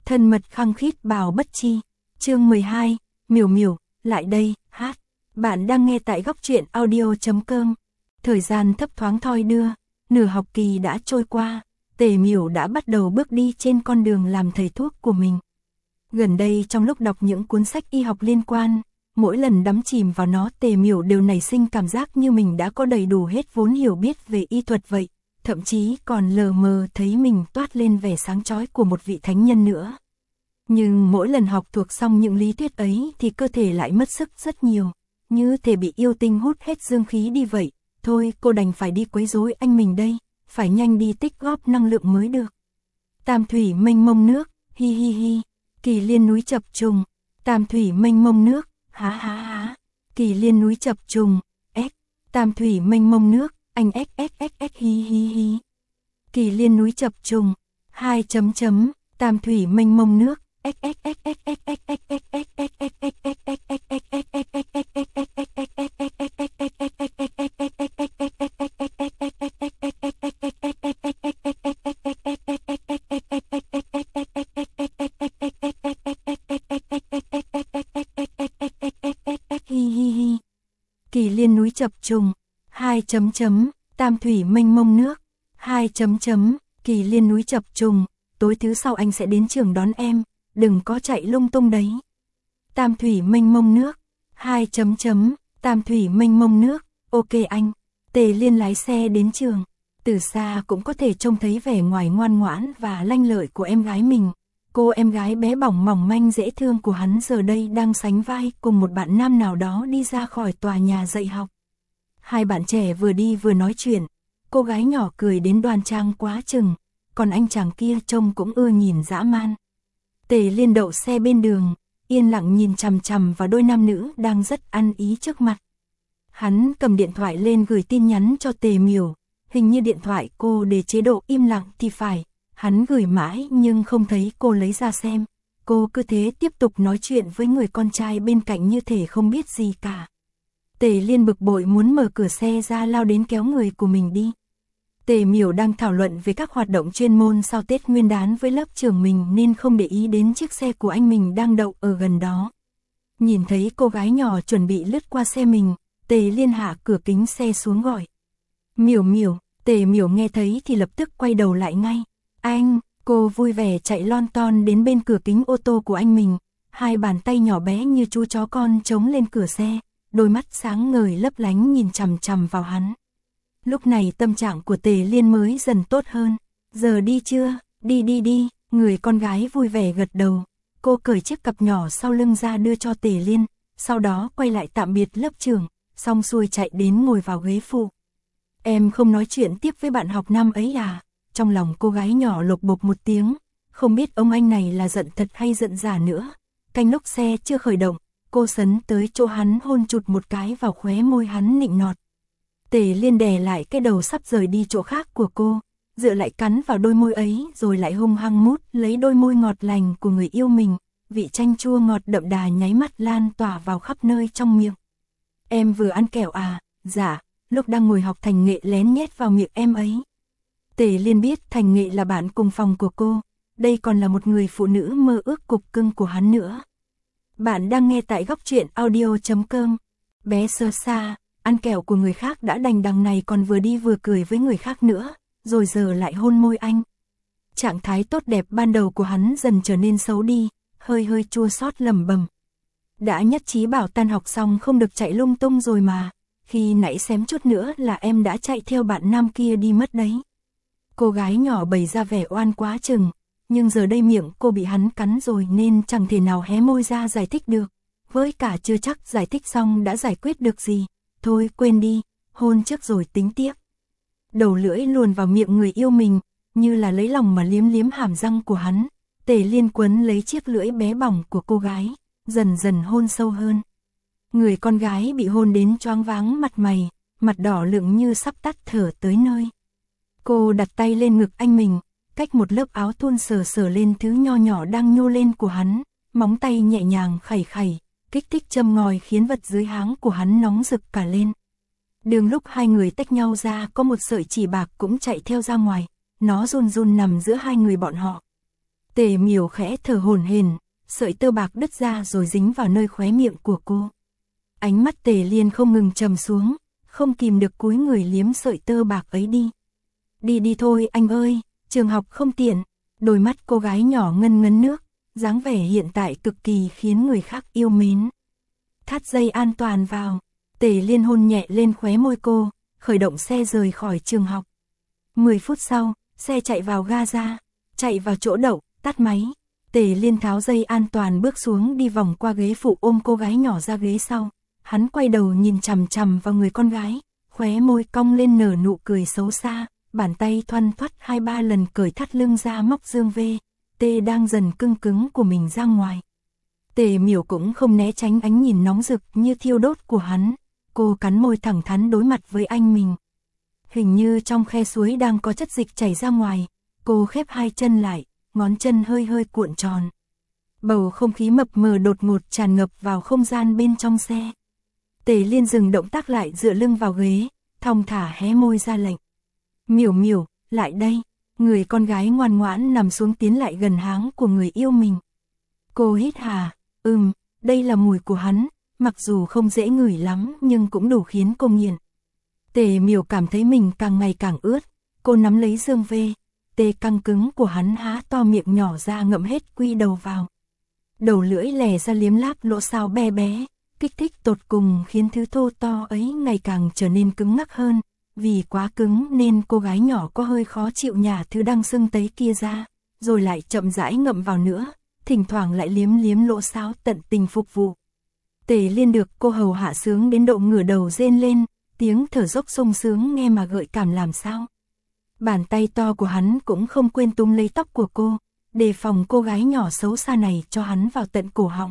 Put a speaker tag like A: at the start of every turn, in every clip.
A: thân mật khăng khít bào bất chi. Chương 12, Miểu Miểu, lại đây, hát. Bạn đang nghe tại góc truyện audio.com. Thời gian thấp thoáng thoi đưa, nửa học kỳ đã trôi qua, Tề Miểu đã bắt đầu bước đi trên con đường làm thầy thuốc của mình. Gần đây trong lúc đọc những cuốn sách y học liên quan, mỗi lần đắm chìm vào nó Tề Miểu đều nảy sinh cảm giác như mình đã có đầy đủ hết vốn hiểu biết về y thuật vậy, thậm chí còn lờ mờ thấy mình toát lên vẻ sáng chói của một vị thánh nhân nữa. Nhưng mỗi lần học thuộc xong những lý thuyết ấy thì cơ thể lại mất sức rất nhiều, như thể bị yêu tinh hút hết dương khí đi vậy. Thôi cô đành phải đi quấy rối anh mình đây, phải nhanh đi tích góp năng lượng mới được. Tam thủy mênh mông nước, hi hi hi, Kỳ Liên núi chập trùng, tam thủy mênh mông nước, há há há, Kỳ Liên núi chập trùng, tam thủy mênh mông nước, anh hi hi hi, Kỳ Liên núi chập trùng, tam thủy mênh mông nước, Kỳ Liên núi chập trùng, tam thủy mênh mông nước, Kỳ Liên núi chập trùng, tối thứ sau anh sẽ đến trường đón em, đừng có chạy lung tung đấy. Tam thủy mênh mông nước, tam thủy mênh mông nước, ok anh. Tề Liên lái xe đến trường, từ xa cũng có thể trông thấy vẻ ngoài ngoan ngoãn và lanh lợi của em gái mình. Cô em gái bé bỏng mỏng manh dễ thương của hắn giờ đây đang sánh vai cùng một bạn nam nào đó đi ra khỏi tòa nhà dạy học. Hai bạn trẻ vừa đi vừa nói chuyện, cô gái nhỏ cười đến đoan trang quá chừng, còn anh chàng kia trông cũng ưa nhìn dã man. Tề Liên đậu xe bên đường, yên lặng nhìn chằm chằm vào đôi nam nữ đang rất ăn ý trước mặt. Hắn cầm điện thoại lên gửi tin nhắn cho Tề Miểu, hình như điện thoại cô để chế độ im lặng thì phải. Hắn gửi mãi nhưng không thấy cô lấy ra xem. Cô cứ thế tiếp tục nói chuyện với người con trai bên cạnh như thể không biết gì cả. Tề Liên bực bội muốn mở cửa xe ra lao đến kéo người của mình đi. Tề Miểu đang thảo luận về các hoạt động chuyên môn sau Tết Nguyên đán với lớp trưởng mình nên không để ý đến chiếc xe của anh mình đang đậu ở gần đó. Nhìn thấy cô gái nhỏ chuẩn bị lướt qua xe mình, Tề Liên hạ cửa kính xe xuống gọi. Miểu Miểu, Tề Miểu nghe thấy thì lập tức quay đầu lại ngay. Anh, cô vui vẻ chạy lon ton đến bên cửa kính ô tô của anh mình, hai bàn tay nhỏ bé như chú chó con chống lên cửa xe, đôi mắt sáng ngời lấp lánh nhìn chằm chằm vào hắn. Lúc này tâm trạng của Tề Liên mới dần tốt hơn. Giờ đi chưa? Đi, người con gái vui vẻ gật đầu. Cô cởi chiếc cặp nhỏ sau lưng ra đưa cho Tề Liên, sau đó quay lại tạm biệt lớp trưởng, xong xuôi chạy đến ngồi vào ghế phụ. Em không nói chuyện tiếp với bạn học nam ấy à? Trong lòng cô gái nhỏ lộc bộc một tiếng, không biết ông anh này là giận thật hay giận giả nữa. Canh lúc xe chưa khởi động, cô sấn tới chỗ hắn hôn chụt một cái vào khóe môi hắn nịnh nọt. Tề Liên đè lại cái đầu sắp rời đi chỗ khác của cô, dựa lại cắn vào đôi môi ấy rồi lại hung hăng mút lấy đôi môi ngọt lành của người yêu mình, vị chanh chua ngọt đậm đà nháy mắt lan tỏa vào khắp nơi trong miệng. Em vừa ăn kẹo à? Dạ, lúc đang ngồi học Thành Nghệ lén nhét vào miệng em ấy. Tề Liên biết Thành Nghệ là bạn cùng phòng của cô, đây còn là một người phụ nữ mơ ước cục cưng của hắn nữa. Bạn đang nghe tại góc truyện audio.com. Bé sơ xa, ăn kẹo của người khác đã đành đằng này còn vừa đi vừa cười với người khác nữa, rồi giờ lại hôn môi anh. Trạng thái tốt đẹp ban đầu của hắn dần trở nên xấu đi, hơi chua xót lẩm bẩm. Đã nhất trí bảo tan học xong không được chạy lung tung rồi mà, khi nãy xém chút nữa là em đã chạy theo bạn nam kia đi mất đấy. Cô gái nhỏ bày ra vẻ oan quá chừng, nhưng giờ đây miệng cô bị hắn cắn rồi nên chẳng thể nào hé môi ra giải thích được. Với cả chưa chắc giải thích xong đã giải quyết được gì. Thôi quên đi, hôn trước rồi tính tiếp. Đầu lưỡi luồn vào miệng người yêu mình, như là lấy lòng mà liếm liếm hàm răng của hắn. Tề Liên quấn lấy chiếc lưỡi bé bỏng của cô gái, dần dần hôn sâu hơn. Người con gái bị hôn đến choáng váng mặt mày, mặt đỏ lựng như sắp tắt thở tới nơi. Cô đặt tay lên ngực anh mình, cách một lớp áo thun sờ lên thứ nho nhỏ đang nhô lên của hắn, móng tay nhẹ nhàng khẩy, kích thích châm ngòi khiến vật dưới háng của hắn nóng rực cả lên. Đường lúc hai người tách nhau ra có một sợi chỉ bạc cũng chạy theo ra ngoài, nó run run nằm giữa hai người bọn họ. Tề Miểu khẽ thở hổn hển, sợi tơ bạc đứt ra rồi dính vào nơi khóe miệng của cô. Ánh mắt Tề Liên không ngừng trầm xuống, không kìm được cúi người liếm sợi tơ bạc ấy đi. Đi đi thôi anh ơi, trường học không tiện. Đôi mắt cô gái nhỏ ngân ngấn nước, dáng vẻ hiện tại cực kỳ khiến người khác yêu mến. Thắt dây an toàn vào, Tề Liên hôn nhẹ lên khóe môi cô, khởi động xe rời khỏi trường học. 10 phút sau, xe chạy vào Gaza, chạy vào chỗ đậu, tắt máy. Tề Liên tháo dây an toàn bước xuống đi vòng qua ghế phụ ôm cô gái nhỏ ra ghế sau. Hắn quay đầu nhìn chằm chằm vào người con gái, khóe môi cong lên nở nụ cười xấu xa, bàn tay thoăn thoắt 2-3 lần cởi thắt lưng ra móc dương tê đang dần cưng cứng của mình ra ngoài. Tề Miểu cũng không né tránh ánh nhìn nóng rực như thiêu đốt của hắn, cô cắn môi thẳng thắn đối mặt với anh mình. Hình như trong khe suối đang có chất dịch chảy ra ngoài, cô khép hai chân lại, ngón chân hơi hơi cuộn tròn. Bầu không khí mập mờ đột ngột tràn ngập vào không gian bên trong xe. Tề Liên dừng động tác lại dựa lưng vào ghế, thong thả hé môi ra lệnh. Miểu Miểu, lại đây. Người con gái ngoan ngoãn nằm xuống tiến lại gần háng của người yêu mình. Cô hít hà, đây là mùi của hắn, mặc dù không dễ ngửi lắm nhưng cũng đủ khiến cô nghiện. Tề Miểu cảm thấy mình càng ngày càng ướt, cô nắm lấy dương tê căng cứng của hắn há to miệng nhỏ ra ngậm hết quy đầu vào. Đầu lưỡi lè ra liếm láp lỗ sao bé bé, kích thích tột cùng khiến thứ thô to ấy ngày càng trở nên cứng ngắc hơn. Vì quá cứng nên cô gái nhỏ có hơi khó chịu nhả thứ đang sưng tấy kia ra, rồi lại chậm rãi ngậm vào nữa, thỉnh thoảng lại liếm liếm lỗ sáo tận tình phục vụ. Tề Liên được cô hầu hạ sướng đến độ ngửa đầu rên lên, tiếng thở dốc sung sướng nghe mà gợi cảm làm sao. Bàn tay to của hắn cũng không quên túm lấy tóc của cô, đề phòng cô gái nhỏ xấu xa này cho hắn vào tận cổ họng.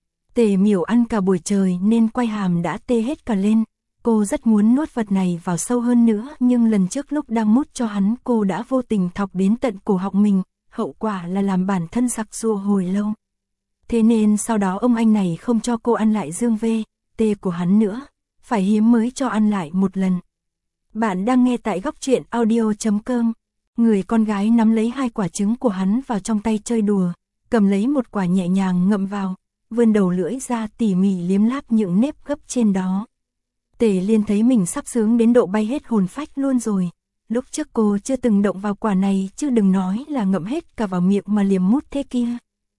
A: Tề Miểu ăn cả buổi trời nên quay hàm đã tê hết cả lên. Cô rất muốn nuốt vật này vào sâu hơn nữa nhưng lần trước lúc đang mút cho hắn cô đã vô tình thọc đến tận cổ họng mình, hậu quả là làm bản thân sặc sụa hồi lâu. Thế nên sau đó ông anh này không cho cô ăn lại dương tê của hắn nữa, phải hiếm mới cho ăn lại một lần. Bạn đang nghe tại góc truyện audio.com. Người con gái nắm lấy 2 quả trứng của hắn vào trong tay chơi đùa, cầm lấy một quả nhẹ nhàng ngậm vào, vươn đầu lưỡi ra tỉ mỉ liếm láp những nếp gấp trên đó. Tề Liên thấy mình sắp sướng đến độ bay hết hồn phách luôn rồi. Lúc trước cô chưa từng động vào quả này chứ đừng nói là ngậm hết cả vào miệng mà liếm mút thế kia.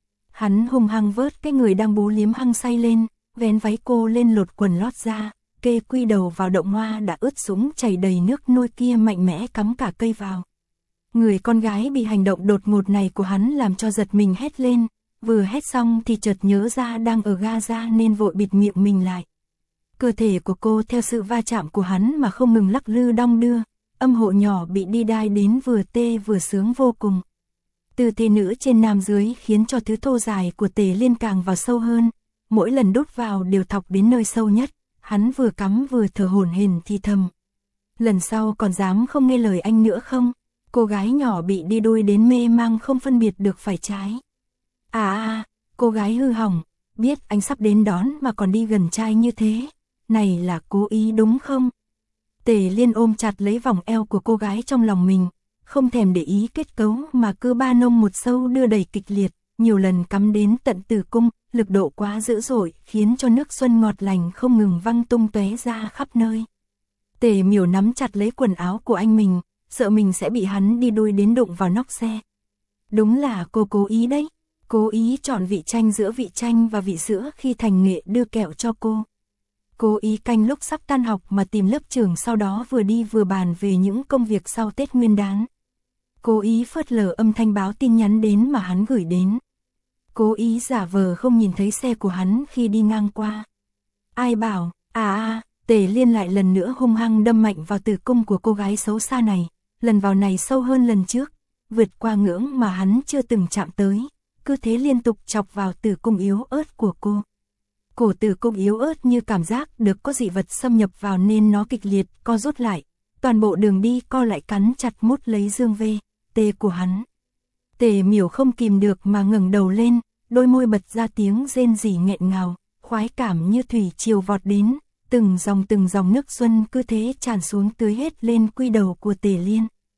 A: Hắn hung hăng vớt cái người đang bú liếm hăng say lên, vén váy cô lên lột quần lót ra, kê quy đầu vào động hoa đã ướt sũng chảy đầy nước nôi kia mạnh mẽ cắm cả cây vào. Người con gái bị hành động đột ngột này của hắn làm cho giật mình hét lên, vừa hét xong thì chợt nhớ ra đang ở Gaza nên vội bịt miệng mình lại. Cơ thể của cô theo sự va chạm của hắn mà không ngừng lắc lư đong đưa, âm hộ nhỏ bị đi đai đến vừa tê vừa sướng vô cùng. Tư thế nữ trên nam dưới khiến cho thứ thô dài của Tề Liên càng vào sâu hơn, mỗi lần đút vào đều thọc đến nơi sâu nhất, hắn vừa cắm vừa thở hổn hển thì thầm. Lần sau còn dám không nghe lời anh nữa không? Cô gái nhỏ bị đi đuôi đến mê mang không phân biệt được phải trái. Cô gái hư hỏng, biết anh sắp đến đón mà còn đi gần trai như thế. Này là cố ý đúng không? Tề Liên ôm chặt lấy vòng eo của cô gái trong lòng mình, không thèm để ý kết cấu mà cứ ba nông một sâu đưa đẩy kịch liệt, nhiều lần cắm đến tận tử cung, lực độ quá dữ dội khiến cho nước xuân ngọt lành không ngừng văng tung tóe ra khắp nơi. Tề Miểu nắm chặt lấy quần áo của anh mình, sợ mình sẽ bị hắn đi đuôi đến đụng vào nóc xe. Đúng là cô cố ý đấy, cố ý chọn vị chanh giữa vị chanh và vị sữa khi Thành Nghệ đưa kẹo cho cô. Cố ý canh lúc sắp tan học mà tìm lớp trưởng sau đó vừa đi vừa bàn về những công việc sau Tết Nguyên đán. Cố ý phớt lờ âm thanh báo tin nhắn đến mà hắn gửi đến. Cố ý giả vờ không nhìn thấy xe của hắn khi đi ngang qua. Ai bảo, Tề Liên lại lần nữa hung hăng đâm mạnh vào tử cung của cô gái xấu xa này, lần vào này sâu hơn lần trước, vượt qua ngưỡng mà hắn chưa từng chạm tới, cứ thế liên tục chọc vào tử cung yếu ớt của cô. Cổ tử cung yếu ớt như cảm giác được có dị vật xâm nhập vào nên nó kịch liệt, co rút lại, toàn bộ đường đi co lại cắn chặt mút lấy dương tê của hắn. Tề Miểu không kìm được mà ngẩng đầu lên, đôi môi bật ra tiếng rên rỉ nghẹn ngào, khoái cảm như thủy triều vọt đến, từng dòng nước xuân cứ thế tràn xuống tưới hết lên quy đầu của Tề Liên.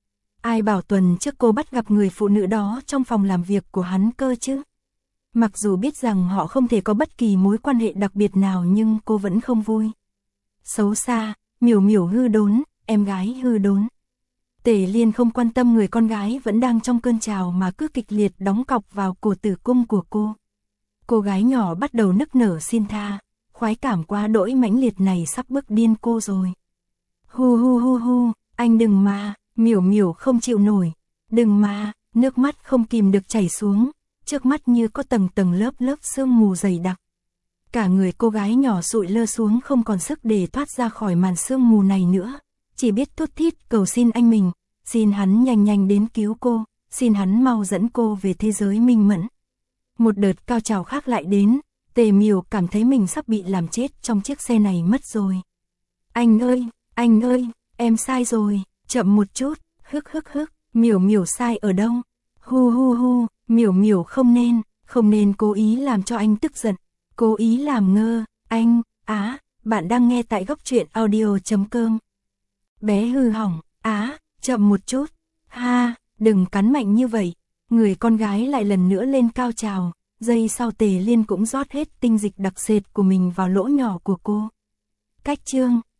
A: Ai bảo tuần trước cô bắt gặp người phụ nữ đó trong phòng làm việc của hắn cơ chứ? Mặc dù biết rằng họ không thể có bất kỳ mối quan hệ đặc biệt nào nhưng cô vẫn không vui. Xấu xa, miểu miểu hư đốn, em gái hư đốn. Tề Liên không quan tâm người con gái vẫn đang trong cơn trào mà cứ kịch liệt đóng cọc vào cổ tử cung của cô. Cô gái nhỏ bắt đầu nức nở xin tha, khoái cảm quá đỗi mãnh liệt này sắp bức điên cô rồi. Hu hu hu hu, anh đừng mà, miểu miểu không chịu nổi. Đừng mà, nước mắt không kìm được chảy xuống, trước mắt như có tầng tầng lớp lớp sương mù dày đặc. Cả người cô gái nhỏ sụi lơ xuống không còn sức để thoát ra khỏi màn sương mù này nữa. Chỉ biết thút thít cầu xin anh mình, xin hắn nhanh nhanh đến cứu cô, xin hắn mau dẫn cô về thế giới minh mẫn. Một đợt cao trào khác lại đến, Tề Miểu cảm thấy mình sắp bị làm chết trong chiếc xe này mất rồi. Anh ơi, em sai rồi, chậm một chút, hức hức hức, Miểu miểu sai ở đâu? Hu hu hu, miểu miểu không nên cố ý làm cho anh tức giận, cố ý làm ngơ, anh, bạn đang nghe tại góc truyện audio.com. Bé hư hỏng, chậm một chút, ha, đừng cắn mạnh như vậy, người con gái lại lần nữa lên cao trào, giây sau Tề Liên cũng rót hết tinh dịch đặc sệt của mình vào lỗ nhỏ của cô. Cách chương